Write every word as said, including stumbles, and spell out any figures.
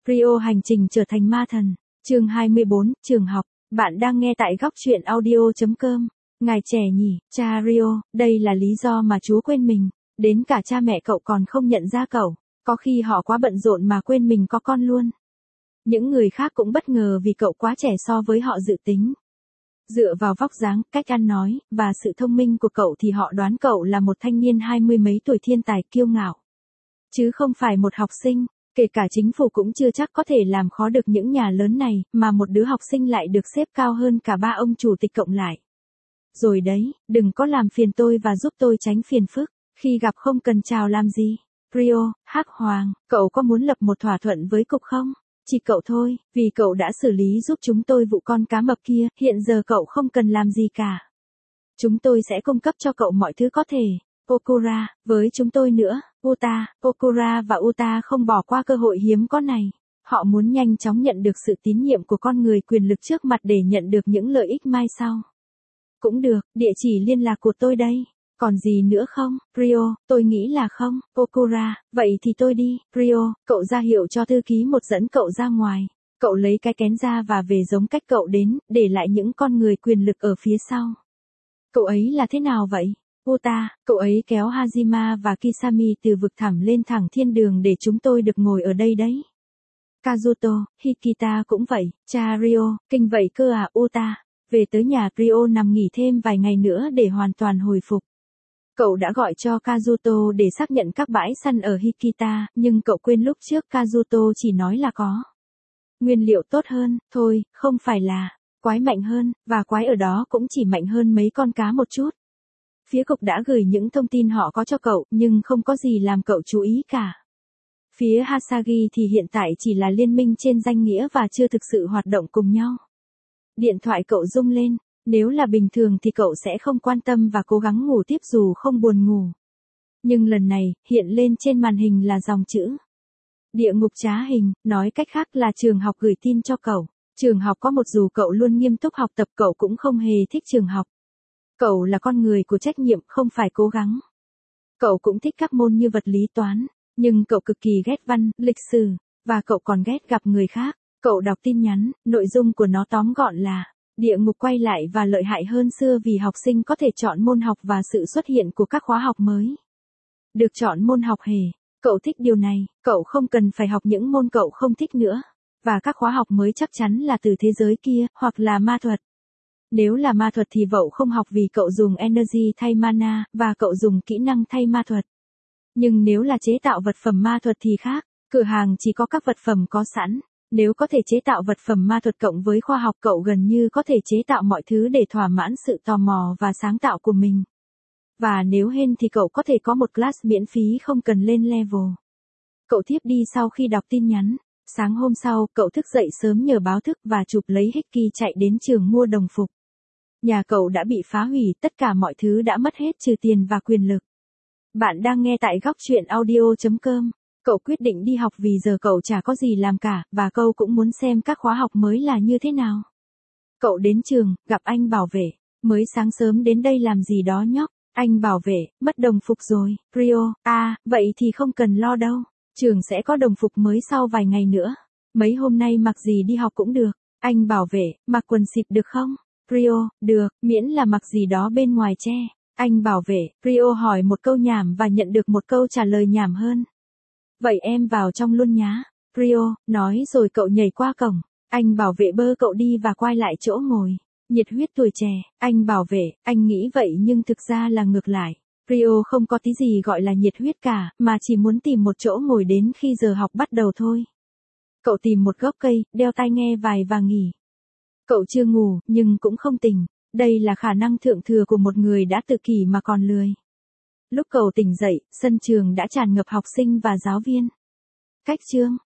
Rio hành trình trở thành ma thần. Chương hai mươi bốn, trường học. Bạn đang nghe tại góc truyện audio chấm com. Ngài trẻ nhỉ, cha Rio, đây là lý do mà Chúa quên mình. Đến cả cha mẹ cậu còn không nhận ra cậu. Có khi họ quá bận rộn mà quên mình có con luôn. Những người khác cũng bất ngờ vì cậu quá trẻ so với họ dự tính. Dựa vào vóc dáng, cách ăn nói, và sự thông minh của cậu thì họ đoán cậu là một thanh niên hai mươi mấy tuổi thiên tài kiêu ngạo. Chứ không phải một học sinh, kể cả chính phủ cũng chưa chắc có thể làm khó được những nhà lớn này, mà một đứa học sinh lại được xếp cao hơn cả ba ông chủ tịch cộng lại. Rồi đấy, đừng có làm phiền tôi và giúp tôi tránh phiền phức, khi gặp không cần chào làm gì. Rio, Hắc Hoàng, cậu có muốn lập một thỏa thuận với cục không? Chỉ cậu thôi, vì cậu đã xử lý giúp chúng tôi vụ con cá mập kia, hiện giờ cậu không cần làm gì cả. Chúng tôi sẽ cung cấp cho cậu mọi thứ có thể. Pokora, với chúng tôi nữa, Uta, Pokora và Uta không bỏ qua cơ hội hiếm có này. Họ muốn nhanh chóng nhận được sự tín nhiệm của con người quyền lực trước mặt để nhận được những lợi ích mai sau. Cũng được, địa chỉ liên lạc của tôi đây. Còn gì nữa không? Rio, tôi nghĩ là không. Pokora, vậy thì tôi đi. Rio, cậu ra hiệu cho thư ký một dẫn cậu ra ngoài. Cậu lấy cái kén ra và về giống cách cậu đến, để lại những con người quyền lực ở phía sau. Cậu ấy là thế nào vậy? Uta, cậu ấy kéo Hajima và Kisami từ vực thẳm lên thẳng thiên đường để chúng tôi được ngồi ở đây đấy. Kazuto, Hikita cũng vậy. Cha Rio, kinh vậy cơ à Uta. Về tới nhà Rio nằm nghỉ thêm vài ngày nữa để hoàn toàn hồi phục. Cậu đã gọi cho Kazuto để xác nhận các bãi săn ở Hikita, nhưng cậu quên lúc trước Kazuto chỉ nói là có nguyên liệu tốt hơn, thôi, không phải là quái mạnh hơn, và quái ở đó cũng chỉ mạnh hơn mấy con cá một chút. Phía cục đã gửi những thông tin họ có cho cậu, nhưng không có gì làm cậu chú ý cả. Phía Hasagi thì hiện tại chỉ là liên minh trên danh nghĩa và chưa thực sự hoạt động cùng nhau. Điện thoại cậu rung lên, nếu là bình thường thì cậu sẽ không quan tâm và cố gắng ngủ tiếp dù không buồn ngủ. Nhưng lần này, hiện lên trên màn hình là dòng chữ địa ngục trá hình, nói cách khác là trường học gửi tin cho cậu. Trường học có một dù cậu luôn nghiêm túc học tập cậu cũng không hề thích trường học. Cậu là con người của trách nhiệm, không phải cố gắng. Cậu cũng thích các môn như vật lý toán, nhưng cậu cực kỳ ghét văn, lịch sử, và cậu còn ghét gặp người khác. Cậu đọc tin nhắn, nội dung của nó tóm gọn là địa ngục quay lại và lợi hại hơn xưa vì học sinh có thể chọn môn học và sự xuất hiện của các khóa học mới. Được chọn môn học hề. Cậu thích điều này, cậu không cần phải học những môn cậu không thích nữa. Và các khóa học mới chắc chắn là từ thế giới kia, hoặc là ma thuật. Nếu là ma thuật thì cậu không học vì cậu dùng energy thay mana, và cậu dùng kỹ năng thay ma thuật. Nhưng nếu là chế tạo vật phẩm ma thuật thì khác, cửa hàng chỉ có các vật phẩm có sẵn. Nếu có thể chế tạo vật phẩm ma thuật cộng với khoa học cậu gần như có thể chế tạo mọi thứ để thỏa mãn sự tò mò và sáng tạo của mình. Và nếu hên thì cậu có thể có một class miễn phí không cần lên level. Cậu thiếp đi sau khi đọc tin nhắn. Sáng hôm sau, cậu thức dậy sớm nhờ báo thức và chụp lấy Hiki chạy đến trường mua đồng phục. Nhà cậu đã bị phá hủy, tất cả mọi thứ đã mất hết trừ tiền và quyền lực. Bạn đang nghe tại góc truyện audio chấm com. Cậu quyết định đi học vì giờ cậu chả có gì làm cả, và cậu cũng muốn xem các khóa học mới là như thế nào. Cậu đến trường, gặp anh bảo vệ. Mới sáng sớm đến đây làm gì đó nhóc. Anh bảo vệ, mất đồng phục rồi. Rio, à, vậy thì không cần lo đâu. Trường sẽ có đồng phục mới sau vài ngày nữa. Mấy hôm nay mặc gì đi học cũng được. Anh bảo vệ, mặc quần xịp được không? Rio, được, miễn là mặc gì đó bên ngoài che. Anh bảo vệ, Rio hỏi một câu nhảm và nhận được một câu trả lời nhảm hơn. Vậy em vào trong luôn nhá. Rio, nói rồi cậu nhảy qua cổng. Anh bảo vệ bơ cậu đi và quay lại chỗ ngồi. Nhiệt huyết tuổi trẻ, anh bảo vệ, anh nghĩ vậy nhưng thực ra là ngược lại. Rio không có tí gì gọi là nhiệt huyết cả, mà chỉ muốn tìm một chỗ ngồi đến khi giờ học bắt đầu thôi. Cậu tìm một gốc cây, đeo tai nghe vài và nghỉ. Cậu chưa ngủ, nhưng cũng không tỉnh. Đây là khả năng thượng thừa của một người đã tự kỷ mà còn lười. Lúc cậu tỉnh dậy, sân trường đã tràn ngập học sinh và giáo viên. Cách chương,